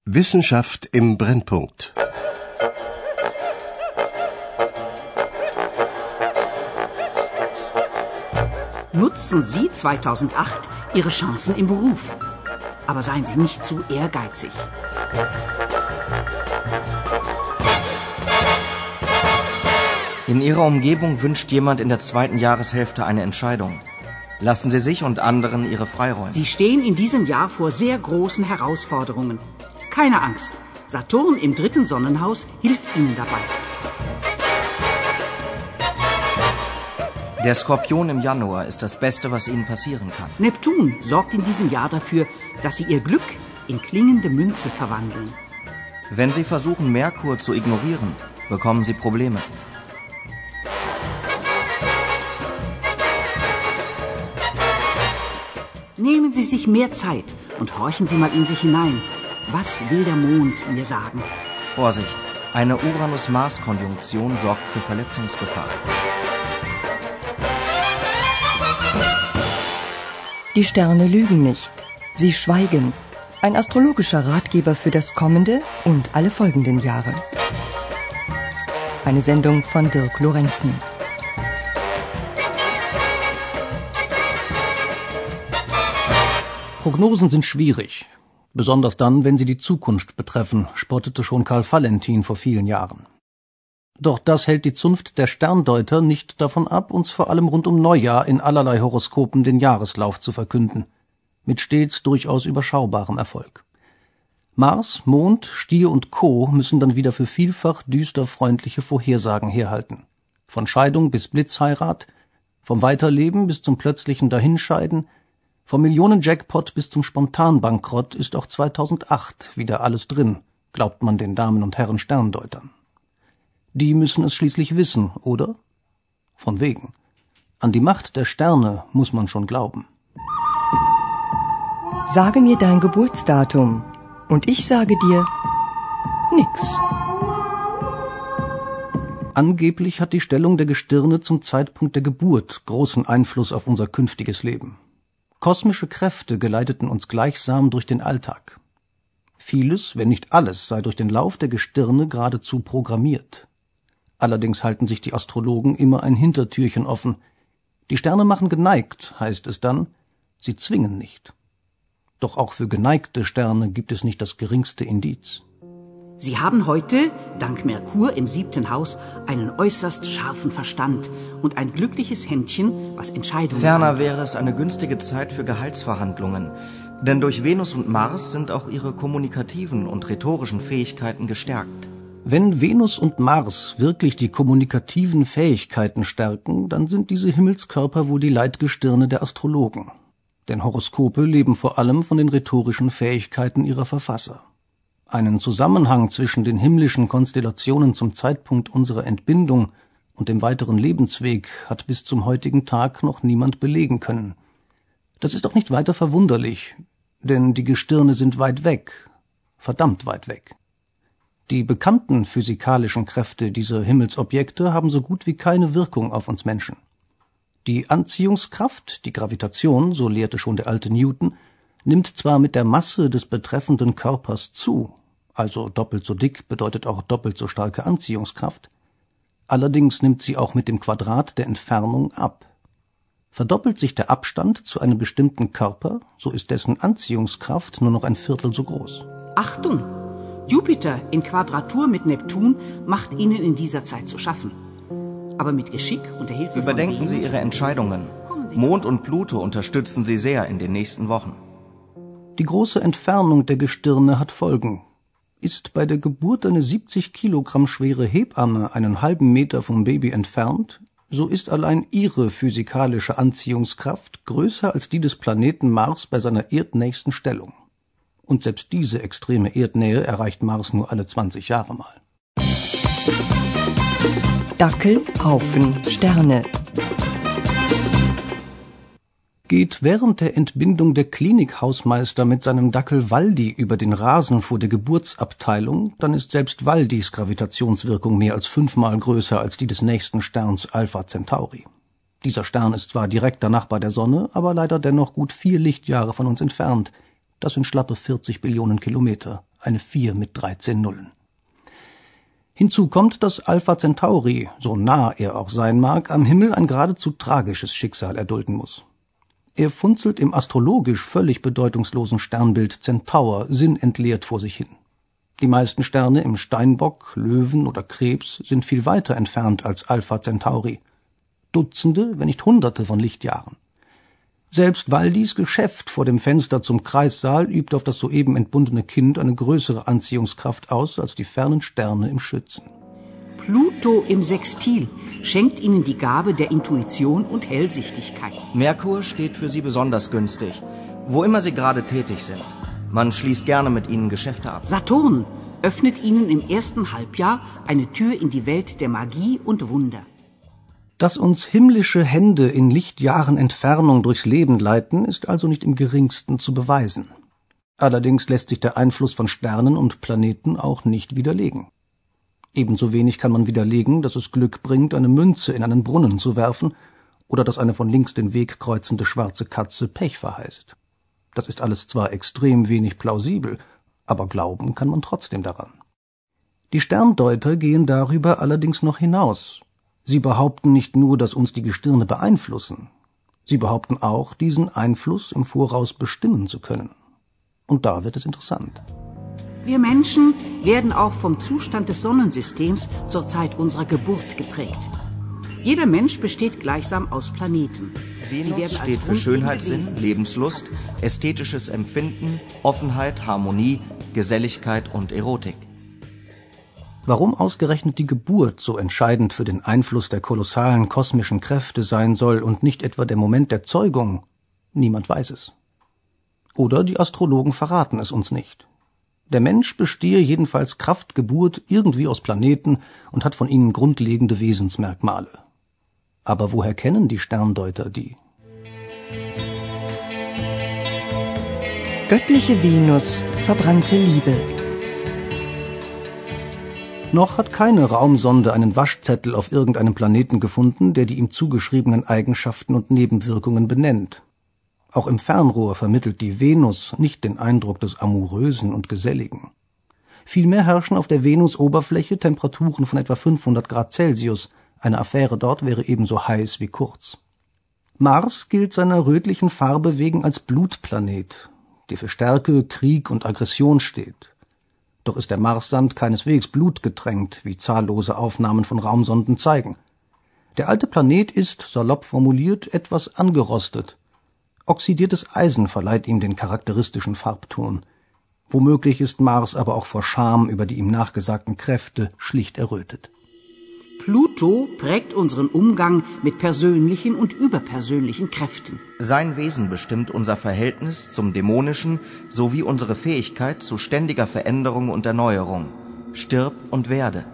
Wissenschaft im Brennpunkt. Nutzen Sie 2008 Ihre Chancen im Beruf. Aber seien Sie nicht zu ehrgeizig. In Ihrer Umgebung wünscht jemand in der zweiten Jahreshälfte eine Entscheidung. Lassen Sie sich und anderen Ihre Freiräume. Sie stehen in diesem Jahr vor sehr großen Herausforderungen. Keine Angst. Saturn im 3. Sonnenhaus hilft Ihnen dabei. Der Skorpion im Januar ist das Beste, was Ihnen passieren kann. Neptun sorgt in diesem Jahr dafür, dass Sie Ihr Glück in klingende Münze verwandeln. Wenn Sie versuchen, Merkur zu ignorieren, bekommen Sie Probleme. Nehmen Sie sich mehr Zeit und horchen Sie mal in sich hinein. Was will der Mond mir sagen? Vorsicht, eine Uranus-Mars-Konjunktion sorgt für Verletzungsgefahr. Die Sterne lügen nicht. Sie schweigen. Ein astrologischer Ratgeber für das kommende und alle folgenden Jahre. Eine Sendung von Dirk Lorenzen. Prognosen sind schwierig. Besonders dann, wenn sie die Zukunft betreffen, spottete schon Karl Valentin vor vielen Jahren. Doch das hält die Zunft der Sterndeuter nicht davon ab, uns vor allem rund um Neujahr in allerlei Horoskopen den Jahreslauf zu verkünden, mit stets durchaus überschaubarem Erfolg. Mars, Mond, Stier und Co. müssen dann wieder für vielfach düster freundliche Vorhersagen herhalten. Von Scheidung bis Blitzheirat, vom Weiterleben bis zum plötzlichen Dahinscheiden, vom Millionen-Jackpot bis zum Spontanbankrott ist auch 2008 wieder alles drin, glaubt man den Damen und Herren Sterndeutern. Die müssen es schließlich wissen, oder? Von wegen. An die Macht der Sterne muss man schon glauben. Sage mir dein Geburtsdatum und ich sage dir nix. Angeblich hat die Stellung der Gestirne zum Zeitpunkt der Geburt großen Einfluss auf unser künftiges Leben. Kosmische Kräfte geleiteten uns gleichsam durch den Alltag. Vieles, wenn nicht alles, sei durch den Lauf der Gestirne geradezu programmiert. Allerdings halten sich die Astrologen immer ein Hintertürchen offen. Die Sterne machen geneigt, heißt es dann, sie zwingen nicht. Doch auch für geneigte Sterne gibt es nicht das geringste Indiz. Sie haben heute, dank Merkur im 7. Haus, einen äußerst scharfen Verstand und ein glückliches Händchen, was Entscheidungen Ferner angeht. wäre es eine günstige Zeit für Gehaltsverhandlungen, denn durch Venus und Mars sind auch ihre kommunikativen und rhetorischen Fähigkeiten gestärkt. Wenn Venus und Mars wirklich die kommunikativen Fähigkeiten stärken, dann sind diese Himmelskörper wohl die Leitgestirne der Astrologen. Denn Horoskope leben vor allem von den rhetorischen Fähigkeiten ihrer Verfasser. Einen Zusammenhang zwischen den himmlischen Konstellationen zum Zeitpunkt unserer Entbindung und dem weiteren Lebensweg hat bis zum heutigen Tag noch niemand belegen können. Das ist auch nicht weiter verwunderlich, denn die Gestirne sind weit weg, verdammt weit weg. Die bekannten physikalischen Kräfte dieser Himmelsobjekte haben so gut wie keine Wirkung auf uns Menschen. Die Anziehungskraft, die Gravitation, so lehrte schon der alte Newton, nimmt zwar mit der Masse des betreffenden Körpers zu, also doppelt so dick bedeutet auch doppelt so starke Anziehungskraft, allerdings nimmt sie auch mit dem Quadrat der Entfernung ab. Verdoppelt sich der Abstand zu einem bestimmten Körper, so ist dessen Anziehungskraft nur noch ein Viertel so groß. Achtung! Jupiter in Quadratur mit Neptun macht Ihnen in dieser Zeit zu schaffen. Aber mit Geschick und der Hilfe Überdenken von Sie Venus Ihre Entscheidungen. Mond und Pluto unterstützen Sie sehr in den nächsten Wochen. Die große Entfernung der Gestirne hat Folgen. Ist bei der Geburt eine 70 Kilogramm schwere Hebamme einen halben Meter vom Baby entfernt, so ist allein ihre physikalische Anziehungskraft größer als die des Planeten Mars bei seiner erdnächsten Stellung. Und selbst diese extreme Erdnähe erreicht Mars nur alle 20 Jahre mal. Dackel, Haufen, Sterne. Geht während der Entbindung der Klinikhausmeister mit seinem Dackel Waldi über den Rasen vor der Geburtsabteilung, dann ist selbst Waldis Gravitationswirkung mehr als 5-mal größer als die des nächsten Sterns Alpha Centauri. Dieser Stern ist zwar direkter Nachbar der Sonne, aber leider dennoch gut 4 Lichtjahre von uns entfernt. Das sind schlappe 40 Billionen Kilometer, eine 4 mit 13 Nullen. Hinzu kommt, dass Alpha Centauri, so nah er auch sein mag, am Himmel ein geradezu tragisches Schicksal erdulden muss. Er funzelt im astrologisch völlig bedeutungslosen Sternbild Centaur sinnentleert vor sich hin. Die meisten Sterne im Steinbock, Löwen oder Krebs sind viel weiter entfernt als Alpha Centauri. Dutzende, wenn nicht Hunderte von Lichtjahren. Selbst Waldis Geschäft vor dem Fenster zum Kreissaal übt auf das soeben entbundene Kind eine größere Anziehungskraft aus als die fernen Sterne im Schützen. Pluto im Sextil schenkt ihnen die Gabe der Intuition und Hellsichtigkeit. Merkur steht für sie besonders günstig, wo immer sie gerade tätig sind. Man schließt gerne mit ihnen Geschäfte ab. Saturn öffnet ihnen im ersten Halbjahr eine Tür in die Welt der Magie und Wunder. Dass uns himmlische Hände in Lichtjahren Entfernung durchs Leben leiten, ist also nicht im geringsten zu beweisen. Allerdings lässt sich der Einfluss von Sternen und Planeten auch nicht widerlegen. Ebenso wenig kann man widerlegen, dass es Glück bringt, eine Münze in einen Brunnen zu werfen oder dass eine von links den Weg kreuzende schwarze Katze Pech verheißt. Das ist alles zwar extrem wenig plausibel, aber glauben kann man trotzdem daran. Die Sterndeuter gehen darüber allerdings noch hinaus. Sie behaupten nicht nur, dass uns die Gestirne beeinflussen. Sie behaupten auch, diesen Einfluss im Voraus bestimmen zu können. Und da wird es interessant. Wir Menschen werden auch vom Zustand des Sonnensystems zur Zeit unserer Geburt geprägt. Jeder Mensch besteht gleichsam aus Planeten. Venus steht für Schönheitssinn, Lebenslust, ästhetisches Empfinden, Offenheit, Harmonie, Geselligkeit und Erotik. Warum ausgerechnet die Geburt so entscheidend für den Einfluss der kolossalen kosmischen Kräfte sein soll und nicht etwa der Moment der Zeugung, niemand weiß es. Oder die Astrologen verraten es uns nicht. Der Mensch bestehe jedenfalls Kraft Geburt irgendwie aus Planeten und hat von ihnen grundlegende Wesensmerkmale. Aber woher kennen die Sterndeuter die? Göttliche Venus, verbrannte Liebe. Noch hat keine Raumsonde einen Waschzettel auf irgendeinem Planeten gefunden, der die ihm zugeschriebenen Eigenschaften und Nebenwirkungen benennt. Auch im Fernrohr vermittelt die Venus nicht den Eindruck des Amourösen und Geselligen. Vielmehr herrschen auf der Venusoberfläche Temperaturen von etwa 500 Grad Celsius. Eine Affäre dort wäre ebenso heiß wie kurz. Mars gilt seiner rötlichen Farbe wegen als Blutplanet, der für Stärke, Krieg und Aggression steht. Doch ist der Marssand keineswegs blutgetränkt, wie zahllose Aufnahmen von Raumsonden zeigen. Der alte Planet ist, salopp formuliert, etwas angerostet. Oxidiertes Eisen verleiht ihm den charakteristischen Farbton. Womöglich ist Mars aber auch vor Scham über die ihm nachgesagten Kräfte schlicht errötet. Pluto prägt unseren Umgang mit persönlichen und überpersönlichen Kräften. Sein Wesen bestimmt unser Verhältnis zum Dämonischen sowie unsere Fähigkeit zu ständiger Veränderung und Erneuerung. Stirb und werde.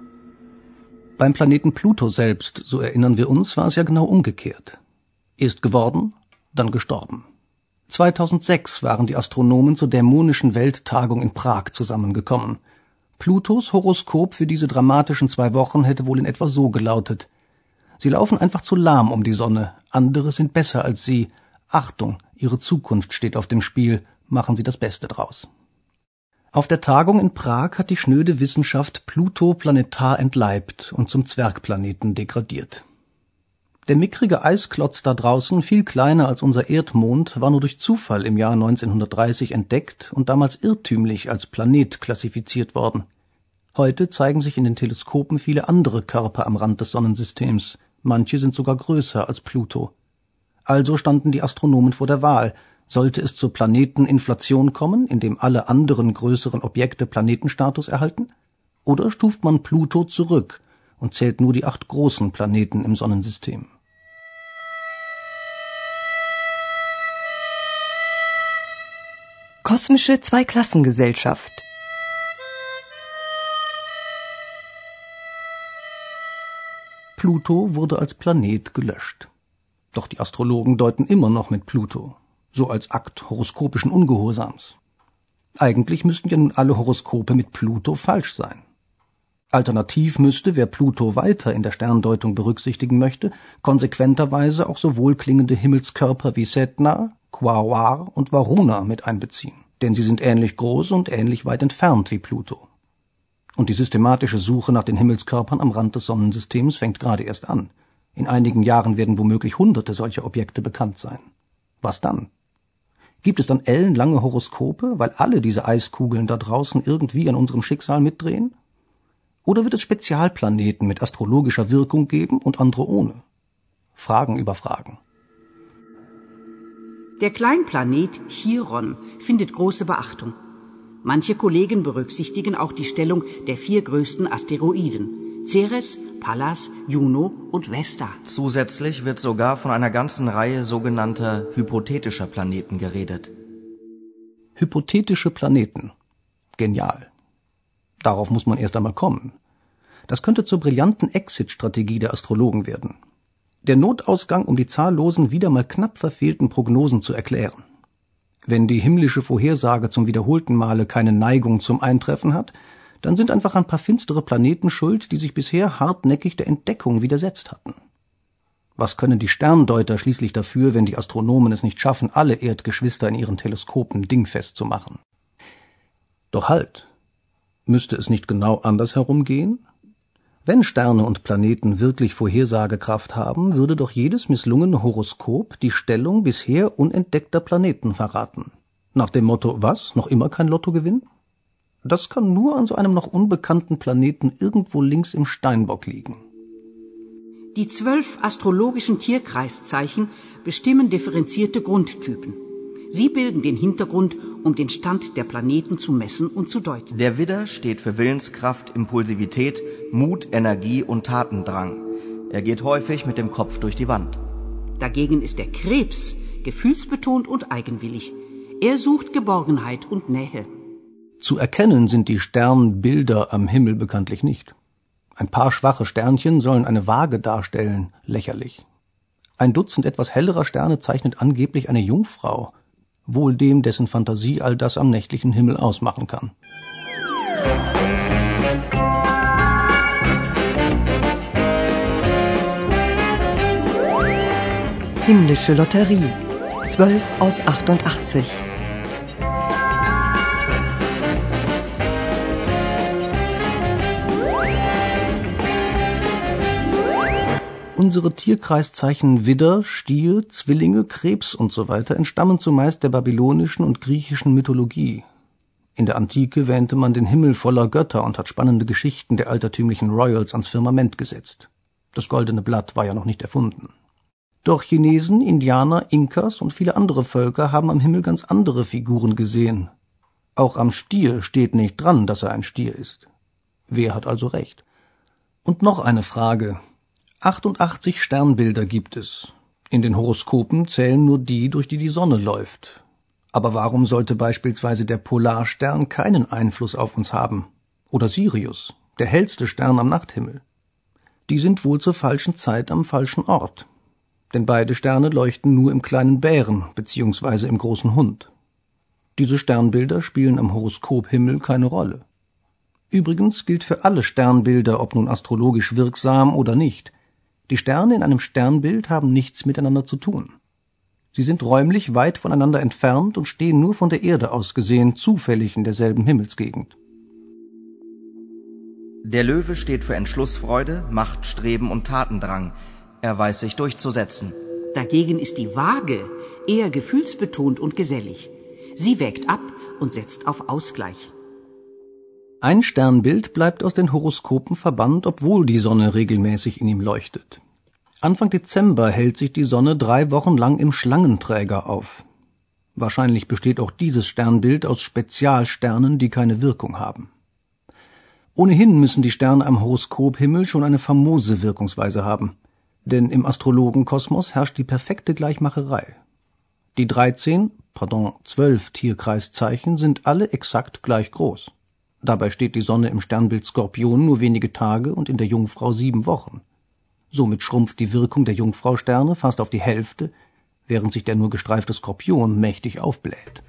Beim Planeten Pluto selbst, so erinnern wir uns, war es ja genau umgekehrt. Erst geworden, dann gestorben. 2006 waren die Astronomen zur dämonischen Welttagung in Prag zusammengekommen. Plutos Horoskop für diese dramatischen 2 Wochen hätte wohl in etwa so gelautet: Sie laufen einfach zu lahm um die Sonne, andere sind besser als sie. Achtung, ihre Zukunft steht auf dem Spiel, machen Sie das Beste draus. Auf der Tagung in Prag hat die schnöde Wissenschaft Pluto planetar entleibt und zum Zwergplaneten degradiert. Der mickrige Eisklotz da draußen, viel kleiner als unser Erdmond, war nur durch Zufall im Jahr 1930 entdeckt und damals irrtümlich als Planet klassifiziert worden. Heute zeigen sich in den Teleskopen viele andere Körper am Rand des Sonnensystems. Manche sind sogar größer als Pluto. Also standen die Astronomen vor der Wahl: Sollte es zur Planeteninflation kommen, indem alle anderen größeren Objekte Planetenstatus erhalten? Oder stuft man Pluto zurück und zählt nur die 8 großen Planeten im Sonnensystem? Kosmische Zweiklassengesellschaft. Pluto wurde als Planet gelöscht. Doch die Astrologen deuten immer noch mit Pluto, so als Akt horoskopischen Ungehorsams. Eigentlich müssten ja nun alle Horoskope mit Pluto falsch sein. Alternativ müsste, wer Pluto weiter in der Sterndeutung berücksichtigen möchte, konsequenterweise auch so wohlklingende Himmelskörper wie Sedna, Quaoar und Varuna mit einbeziehen, denn sie sind ähnlich groß und ähnlich weit entfernt wie Pluto. Und die systematische Suche nach den Himmelskörpern am Rand des Sonnensystems fängt gerade erst an. In einigen Jahren werden womöglich Hunderte solcher Objekte bekannt sein. Was dann? Gibt es dann ellenlange Horoskope, weil alle diese Eiskugeln da draußen irgendwie an unserem Schicksal mitdrehen? Oder wird es Spezialplaneten mit astrologischer Wirkung geben und andere ohne? Fragen über Fragen. Der Kleinplanet Chiron findet große Beachtung. Manche Kollegen berücksichtigen auch die Stellung der 4 größten Asteroiden: Ceres, Pallas, Juno und Vesta. Zusätzlich wird sogar von einer ganzen Reihe sogenannter hypothetischer Planeten geredet. Hypothetische Planeten. Genial. Darauf muss man erst einmal kommen. Das könnte zur brillanten Exit-Strategie der Astrologen werden. Der Notausgang, um die zahllosen, wieder mal knapp verfehlten Prognosen zu erklären. Wenn die himmlische Vorhersage zum wiederholten Male keine Neigung zum Eintreffen hat, dann sind einfach ein paar finstere Planeten schuld, die sich bisher hartnäckig der Entdeckung widersetzt hatten. Was können die Sterndeuter schließlich dafür, wenn die Astronomen es nicht schaffen, alle Erdgeschwister in ihren Teleskopen dingfest zu machen? Doch halt! Müsste es nicht genau andersherum gehen? Wenn Sterne und Planeten wirklich Vorhersagekraft haben, würde doch jedes misslungene Horoskop die Stellung bisher unentdeckter Planeten verraten. Nach dem Motto, was, noch immer kein Lottogewinn? Das kann nur an so einem noch unbekannten Planeten irgendwo links im Steinbock liegen. Die 12 astrologischen Tierkreiszeichen bestimmen differenzierte Grundtypen. Sie bilden den Hintergrund, um den Stand der Planeten zu messen und zu deuten. Der Widder steht für Willenskraft, Impulsivität, Mut, Energie und Tatendrang. Er geht häufig mit dem Kopf durch die Wand. Dagegen ist der Krebs gefühlsbetont und eigenwillig. Er sucht Geborgenheit und Nähe. Zu erkennen sind die Sternbilder am Himmel bekanntlich nicht. Ein paar schwache Sternchen sollen eine Waage darstellen, lächerlich. Ein Dutzend etwas hellerer Sterne zeichnet angeblich eine Jungfrau, wohl dem, dessen Fantasie all das am nächtlichen Himmel ausmachen kann. Himmlische Lotterie. 12 aus 88. Unsere Tierkreiszeichen Widder, Stier, Zwillinge, Krebs und so weiter entstammen zumeist der babylonischen und griechischen Mythologie. In der Antike wähnte man den Himmel voller Götter und hat spannende Geschichten der altertümlichen Royals ans Firmament gesetzt. Das goldene Blatt war ja noch nicht erfunden. Doch Chinesen, Indianer, Inkas und viele andere Völker haben am Himmel ganz andere Figuren gesehen. Auch am Stier steht nicht dran, dass er ein Stier ist. Wer hat also recht? Und noch eine Frage. 88 Sternbilder gibt es. In den Horoskopen zählen nur die, durch die die Sonne läuft. Aber warum sollte beispielsweise der Polarstern keinen Einfluss auf uns haben? Oder Sirius, der hellste Stern am Nachthimmel? Die sind wohl zur falschen Zeit am falschen Ort. Denn beide Sterne leuchten nur im kleinen Bären bzw. im großen Hund. Diese Sternbilder spielen am Horoskophimmel keine Rolle. Übrigens gilt für alle Sternbilder, ob nun astrologisch wirksam oder nicht: Die Sterne in einem Sternbild haben nichts miteinander zu tun. Sie sind räumlich weit voneinander entfernt und stehen nur von der Erde aus gesehen zufällig in derselben Himmelsgegend. Der Löwe steht für Entschlussfreude, Machtstreben und Tatendrang. Er weiß sich durchzusetzen. Dagegen ist die Waage eher gefühlsbetont und gesellig. Sie wägt ab und setzt auf Ausgleich. Ein Sternbild bleibt aus den Horoskopen verbannt, obwohl die Sonne regelmäßig in ihm leuchtet. Anfang Dezember hält sich die Sonne 3 Wochen lang im Schlangenträger auf. Wahrscheinlich besteht auch dieses Sternbild aus Spezialsternen, die keine Wirkung haben. Ohnehin müssen die Sterne am Horoskophimmel schon eine famose Wirkungsweise haben. Denn im Astrologenkosmos herrscht die perfekte Gleichmacherei. Die 12 Tierkreiszeichen sind alle exakt gleich groß. Dabei steht die Sonne im Sternbild Skorpion nur wenige Tage und in der Jungfrau 7 Wochen. Somit schrumpft die Wirkung der Jungfrau-Sterne fast auf die Hälfte, während sich der nur gestreifte Skorpion mächtig aufbläht.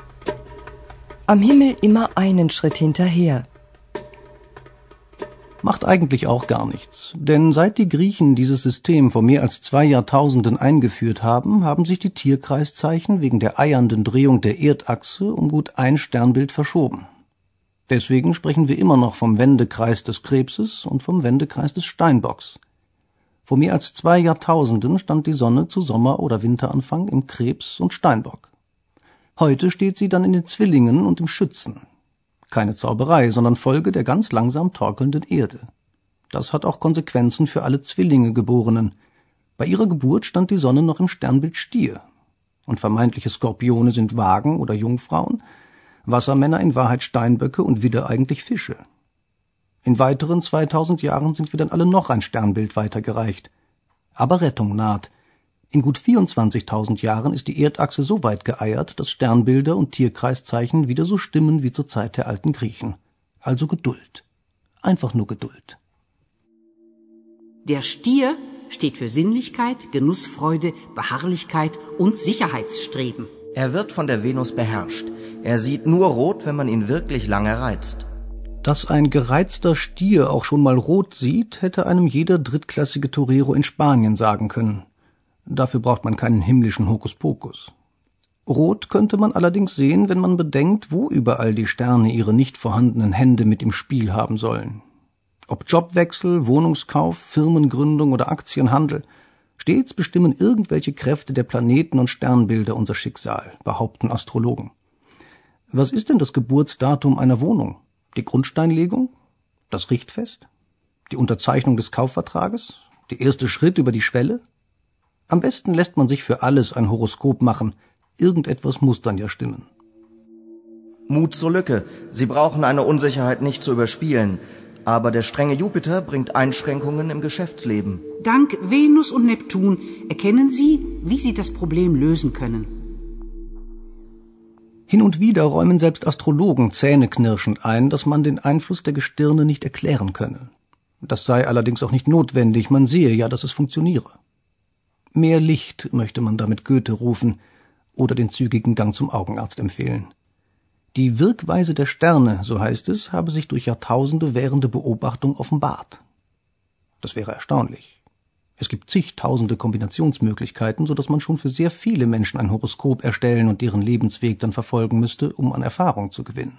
Am Himmel immer einen Schritt hinterher. macht eigentlich auch gar nichts. Denn seit die Griechen dieses System vor mehr als 2 Jahrtausenden eingeführt haben, haben sich die Tierkreiszeichen wegen der eiernden Drehung der Erdachse um gut ein Sternbild verschoben. Deswegen sprechen wir immer noch vom Wendekreis des Krebses und vom Wendekreis des Steinbocks. Vor mehr als 2 Jahrtausenden stand die Sonne zu Sommer- oder Winteranfang im Krebs und Steinbock. Heute steht sie dann in den Zwillingen und im Schützen. Keine Zauberei, sondern Folge der ganz langsam torkelnden Erde. Das hat auch Konsequenzen für alle Zwillinge-Geborenen. Bei ihrer Geburt stand die Sonne noch im Sternbild Stier. Und vermeintliche Skorpione sind Wagen oder Jungfrauen, Wassermänner in Wahrheit Steinböcke und Widder eigentlich Fische. In weiteren 2000 Jahren sind wir dann alle noch ein Sternbild weitergereicht. Aber Rettung naht. In gut 24.000 Jahren ist die Erdachse so weit geeiert, dass Sternbilder und Tierkreiszeichen wieder so stimmen wie zur Zeit der alten Griechen. Also Geduld. Einfach nur Geduld. Der Stier steht für Sinnlichkeit, Genussfreude, Beharrlichkeit und Sicherheitsstreben. Er wird von der Venus beherrscht. Er sieht nur rot, wenn man ihn wirklich lange reizt. Dass ein gereizter Stier auch schon mal rot sieht, hätte einem jeder drittklassige Torero in Spanien sagen können. Dafür braucht man keinen himmlischen Hokuspokus. Rot könnte man allerdings sehen, wenn man bedenkt, wo überall die Sterne ihre nicht vorhandenen Hände mit im Spiel haben sollen. Ob Jobwechsel, Wohnungskauf, Firmengründung oder Aktienhandel, stets bestimmen irgendwelche Kräfte der Planeten und Sternbilder unser Schicksal, behaupten Astrologen. Was ist denn das Geburtsdatum einer Wohnung? Die Grundsteinlegung? Das Richtfest? Die Unterzeichnung des Kaufvertrages? Der erste Schritt über die Schwelle? Am besten lässt man sich für alles ein Horoskop machen. Irgendetwas muss dann ja stimmen. Mut zur Lücke. Sie brauchen eine Unsicherheit nicht zu überspielen. Aber der strenge Jupiter bringt Einschränkungen im Geschäftsleben. Dank Venus und Neptun erkennen Sie, wie Sie das Problem lösen können. Hin und wieder räumen selbst Astrologen zähneknirschend ein, dass man den Einfluss der Gestirne nicht erklären könne. Das sei allerdings auch nicht notwendig, man sehe ja, dass es funktioniere. Mehr Licht möchte man damit Goethe rufen oder den zügigen Gang zum Augenarzt empfehlen. Die Wirkweise der Sterne, so heißt es, habe sich durch Jahrtausende währende Beobachtung offenbart. Das wäre erstaunlich. Es gibt zigtausende Kombinationsmöglichkeiten, so dass man schon für sehr viele Menschen ein Horoskop erstellen und deren Lebensweg dann verfolgen müsste, um an Erfahrung zu gewinnen.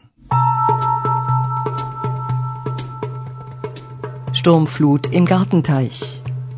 Sturmflut im Gartenteich.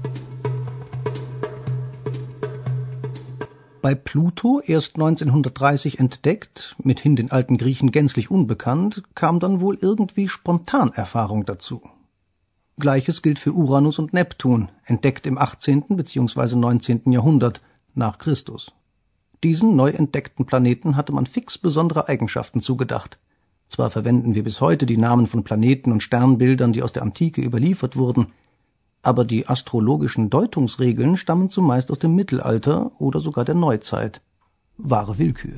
Bei Pluto, erst 1930 entdeckt, mithin den alten Griechen gänzlich unbekannt, kam dann wohl irgendwie Spontanerfahrung dazu. Gleiches gilt für Uranus und Neptun, entdeckt im 18. bzw. 19. Jahrhundert nach Christus. Diesen neu entdeckten Planeten hatte man fix besondere Eigenschaften zugedacht. Zwar verwenden wir bis heute die Namen von Planeten und Sternbildern, die aus der Antike überliefert wurden, aber die astrologischen Deutungsregeln stammen zumeist aus dem Mittelalter oder sogar der Neuzeit. Wahre Willkür.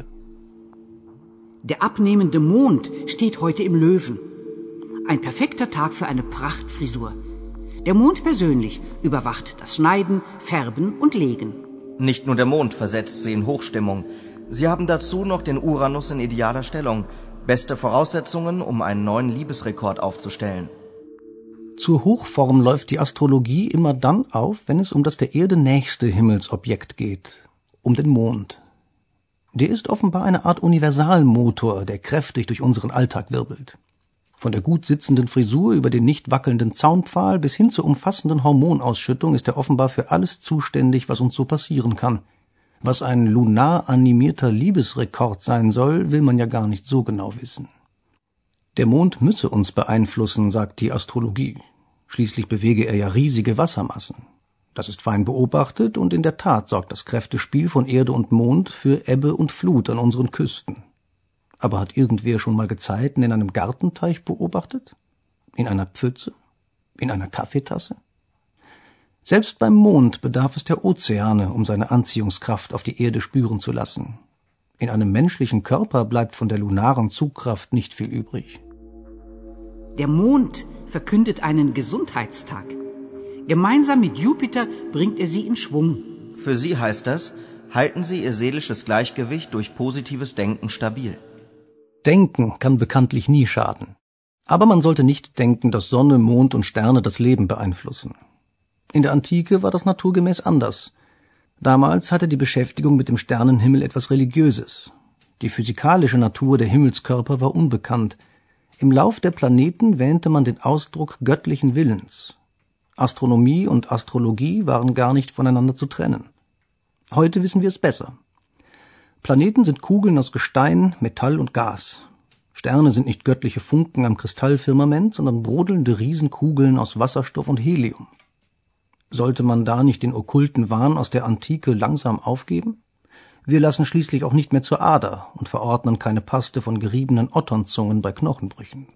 Der abnehmende Mond steht heute im Löwen. Ein perfekter Tag für eine Prachtfrisur. Der Mond persönlich überwacht das Schneiden, Färben und Legen. Nicht nur der Mond versetzt sie in Hochstimmung. Sie haben dazu noch den Uranus in idealer Stellung. Beste Voraussetzungen, um einen neuen Liebesrekord aufzustellen. Zur Hochform läuft die Astrologie immer dann auf, wenn es um das der Erde nächste Himmelsobjekt geht, um den Mond. Der ist offenbar eine Art Universalmotor, der kräftig durch unseren Alltag wirbelt. Von der gut sitzenden Frisur über den nicht wackelnden Zaunpfahl bis hin zur umfassenden Hormonausschüttung ist er offenbar für alles zuständig, was uns so passieren kann. Was ein lunar animierter Liebesrekord sein soll, will man ja gar nicht so genau wissen. Der Mond müsse uns beeinflussen, sagt die Astrologie. Schließlich bewege er ja riesige Wassermassen. Das ist fein beobachtet und in der Tat sorgt das Kräftespiel von Erde und Mond für Ebbe und Flut an unseren Küsten. Aber hat irgendwer schon mal Gezeiten in einem Gartenteich beobachtet? In einer Pfütze? In einer Kaffeetasse? Selbst beim Mond bedarf es der Ozeane, um seine Anziehungskraft auf die Erde spüren zu lassen. In einem menschlichen Körper bleibt von der lunaren Zugkraft nicht viel übrig. Der Mond verkündet einen Gesundheitstag. Gemeinsam mit Jupiter bringt er sie in Schwung. Für sie heißt das, halten Sie Ihr seelisches Gleichgewicht durch positives Denken stabil. Denken kann bekanntlich nie schaden. Aber man sollte nicht denken, dass Sonne, Mond und Sterne das Leben beeinflussen. In der Antike war das naturgemäß anders. Damals hatte die Beschäftigung mit dem Sternenhimmel etwas Religiöses. Die physikalische Natur der Himmelskörper war unbekannt. Im Lauf der Planeten wähnte man den Ausdruck göttlichen Willens. Astronomie und Astrologie waren gar nicht voneinander zu trennen. Heute wissen wir es besser. Planeten sind Kugeln aus Gestein, Metall und Gas. Sterne sind nicht göttliche Funken am Kristallfirmament, sondern brodelnde Riesenkugeln aus Wasserstoff und Helium. Sollte man da nicht den okkulten Wahn aus der Antike langsam aufgeben? Wir lassen schließlich auch nicht mehr zur Ader und verordnen keine Paste von geriebenen Otternzungen bei Knochenbrüchen.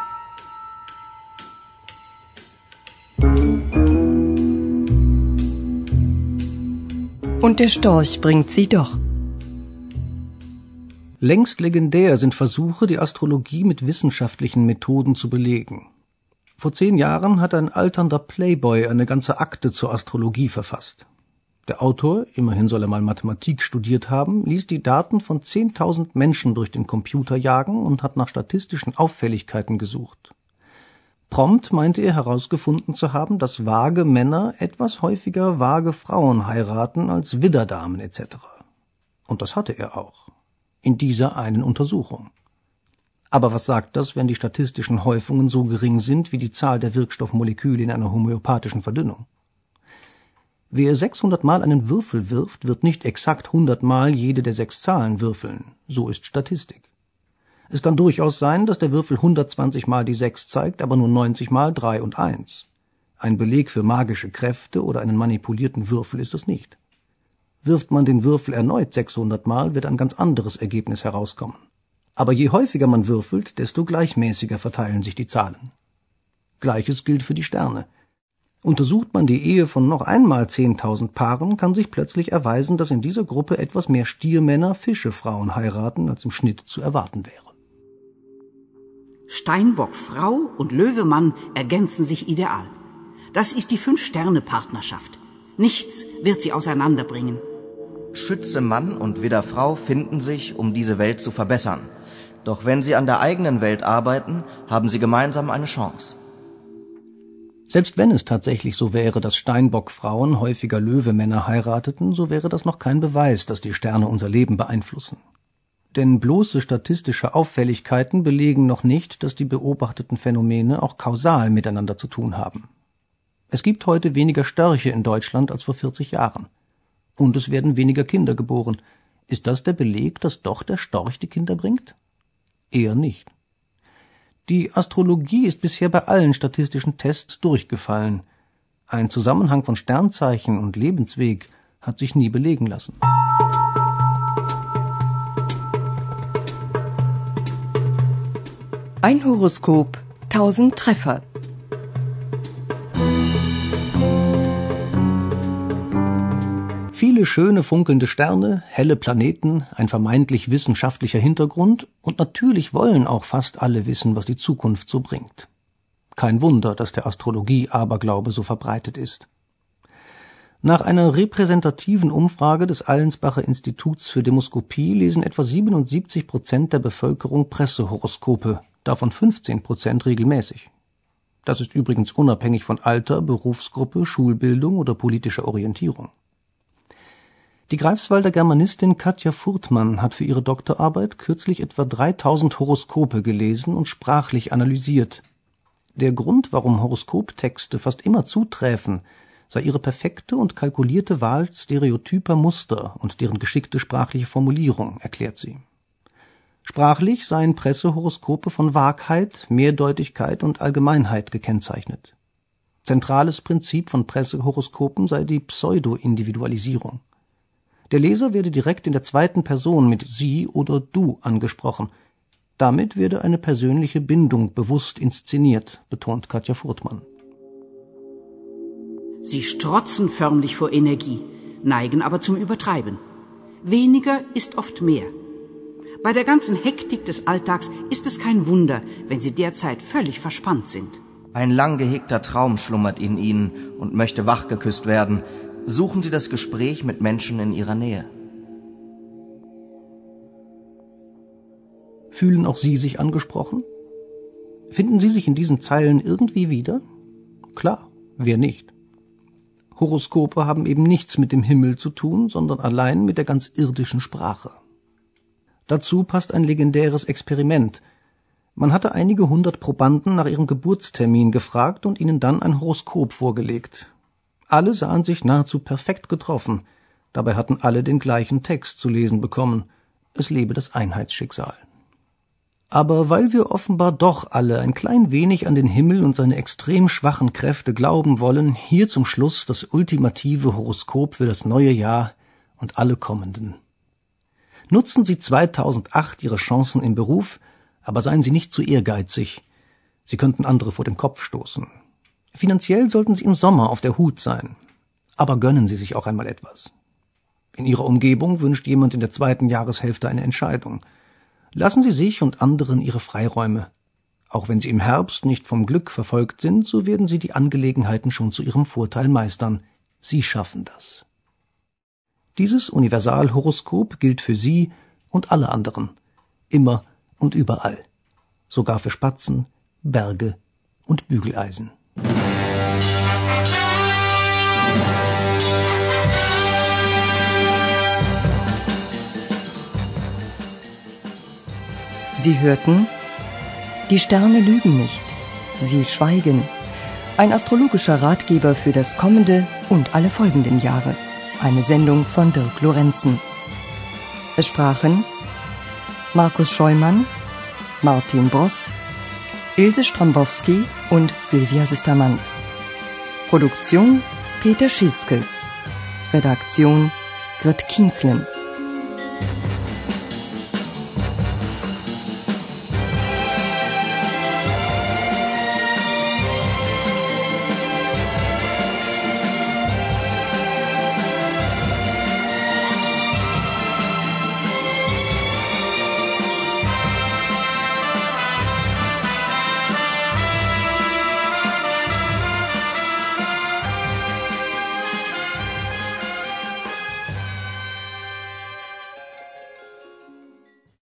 Und der Storch bringt sie doch. Längst legendär sind Versuche, die Astrologie mit wissenschaftlichen Methoden zu belegen. Vor 10 Jahren hat ein alternder Playboy eine ganze Akte zur Astrologie verfasst. Der Autor, immerhin soll er mal Mathematik studiert haben, ließ die Daten von 10.000 Menschen durch den Computer jagen und hat nach statistischen Auffälligkeiten gesucht. Prompt meinte er herausgefunden zu haben, dass vage Männer etwas häufiger vage Frauen heiraten als Widderdamen etc. Und das hatte er auch. In dieser einen Untersuchung. Aber was sagt das, wenn die statistischen Häufungen so gering sind wie die Zahl der Wirkstoffmoleküle in einer homöopathischen Verdünnung? Wer 600 Mal einen Würfel wirft, wird nicht exakt 100 Mal jede der 6 Zahlen würfeln. So ist Statistik. Es kann durchaus sein, dass der Würfel 120 Mal die 6 zeigt, aber nur 90 Mal 3 und 1. Ein Beleg für magische Kräfte oder einen manipulierten Würfel ist es nicht. Wirft man den Würfel erneut 600 Mal, wird ein ganz anderes Ergebnis herauskommen. Aber je häufiger man würfelt, desto gleichmäßiger verteilen sich die Zahlen. Gleiches gilt für die Sterne. Untersucht man die Ehe von noch einmal 10.000 Paaren, kann sich plötzlich erweisen, dass in dieser Gruppe etwas mehr Stiermänner Fischefrauen heiraten, als im Schnitt zu erwarten wäre. Steinbock-Frau und Löwemann ergänzen sich ideal. Das ist die 5-Sterne-Partnerschaft. Nichts wird sie auseinanderbringen. Schütze Mann und Widder Frau finden sich, um diese Welt zu verbessern. Doch wenn sie an der eigenen Welt arbeiten, haben sie gemeinsam eine Chance. Selbst wenn es tatsächlich so wäre, dass Steinbock-Frauen häufiger Löwemänner heirateten, so wäre das noch kein Beweis, dass die Sterne unser Leben beeinflussen. Denn bloße statistische Auffälligkeiten belegen noch nicht, dass die beobachteten Phänomene auch kausal miteinander zu tun haben. Es gibt heute weniger Störche in Deutschland als vor 40 Jahren. Und es werden weniger Kinder geboren. Ist das der Beleg, dass doch der Storch die Kinder bringt? Eher nicht. Die Astrologie ist bisher bei allen statistischen Tests durchgefallen. Ein Zusammenhang von Sternzeichen und Lebensweg hat sich nie belegen lassen. Ein Horoskop, 1000 Treffer. Viele schöne funkelnde Sterne, helle Planeten, ein vermeintlich wissenschaftlicher Hintergrund und natürlich wollen auch fast alle wissen, was die Zukunft so bringt. Kein Wunder, dass der Astrologie-Aberglaube so verbreitet ist. Nach einer repräsentativen Umfrage des Allensbacher Instituts für Demoskopie lesen etwa 77% der Bevölkerung Pressehoroskope, davon 15% regelmäßig. Das ist übrigens unabhängig von Alter, Berufsgruppe, Schulbildung oder politischer Orientierung. Die Greifswalder Germanistin Katja Furtmann hat für ihre Doktorarbeit kürzlich etwa 3000 Horoskope gelesen und sprachlich analysiert. Der Grund, warum Horoskoptexte fast immer zuträfen, sei ihre perfekte und kalkulierte Wahl stereotyper Muster und deren geschickte sprachliche Formulierung, erklärt sie. Sprachlich seien Pressehoroskope von Wahrheit, Mehrdeutigkeit und Allgemeinheit gekennzeichnet. Zentrales Prinzip von Pressehoroskopen sei die Pseudo-Individualisierung. Der Leser werde direkt in der zweiten Person mit Sie oder Du angesprochen. Damit werde eine persönliche Bindung bewusst inszeniert, betont Katja Furtmann. Sie strotzen förmlich vor Energie, neigen aber zum Übertreiben. Weniger ist oft mehr. Bei der ganzen Hektik des Alltags ist es kein Wunder, wenn Sie derzeit völlig verspannt sind. Ein lang gehegter Traum schlummert in Ihnen und möchte wachgeküsst werden. Suchen Sie das Gespräch mit Menschen in Ihrer Nähe. Fühlen auch Sie sich angesprochen? Finden Sie sich in diesen Zeilen irgendwie wieder? Klar, wer nicht? Horoskope haben eben nichts mit dem Himmel zu tun, sondern allein mit der ganz irdischen Sprache. Dazu passt ein legendäres Experiment. Man hatte einige 100 Probanden nach ihrem Geburtstermin gefragt und ihnen dann ein Horoskop vorgelegt. Alle sahen sich nahezu perfekt getroffen. Dabei hatten alle den gleichen Text zu lesen bekommen. Es lebe das Einheitsschicksal. Aber weil wir offenbar doch alle ein klein wenig an den Himmel und seine extrem schwachen Kräfte glauben wollen, hier zum Schluss das ultimative Horoskop für das neue Jahr und alle kommenden. Nutzen Sie 2008 Ihre Chancen im Beruf, aber seien Sie nicht zu ehrgeizig. Sie könnten andere vor den Kopf stoßen. Finanziell sollten Sie im Sommer auf der Hut sein. Aber gönnen Sie sich auch einmal etwas. In Ihrer Umgebung wünscht jemand in der 2. Jahreshälfte eine Entscheidung. Lassen Sie sich und anderen Ihre Freiräume. Auch wenn Sie im Herbst nicht vom Glück verfolgt sind, so werden Sie die Angelegenheiten schon zu Ihrem Vorteil meistern. Sie schaffen das. Dieses Universalhoroskop gilt für Sie und alle anderen. Immer und überall. Sogar für Spatzen, Berge und Bügeleisen. Sie hörten Die Sterne lügen nicht, sie schweigen. Ein astrologischer Ratgeber für das kommende und alle folgenden Jahre. Eine Sendung von Dirk Lorenzen. Es sprachen Markus Scheumann, Martin Bross, Ilse Strambowski und Silvia Süstermanns. Produktion Peter Schilzke. Redaktion Grit Kienzlen.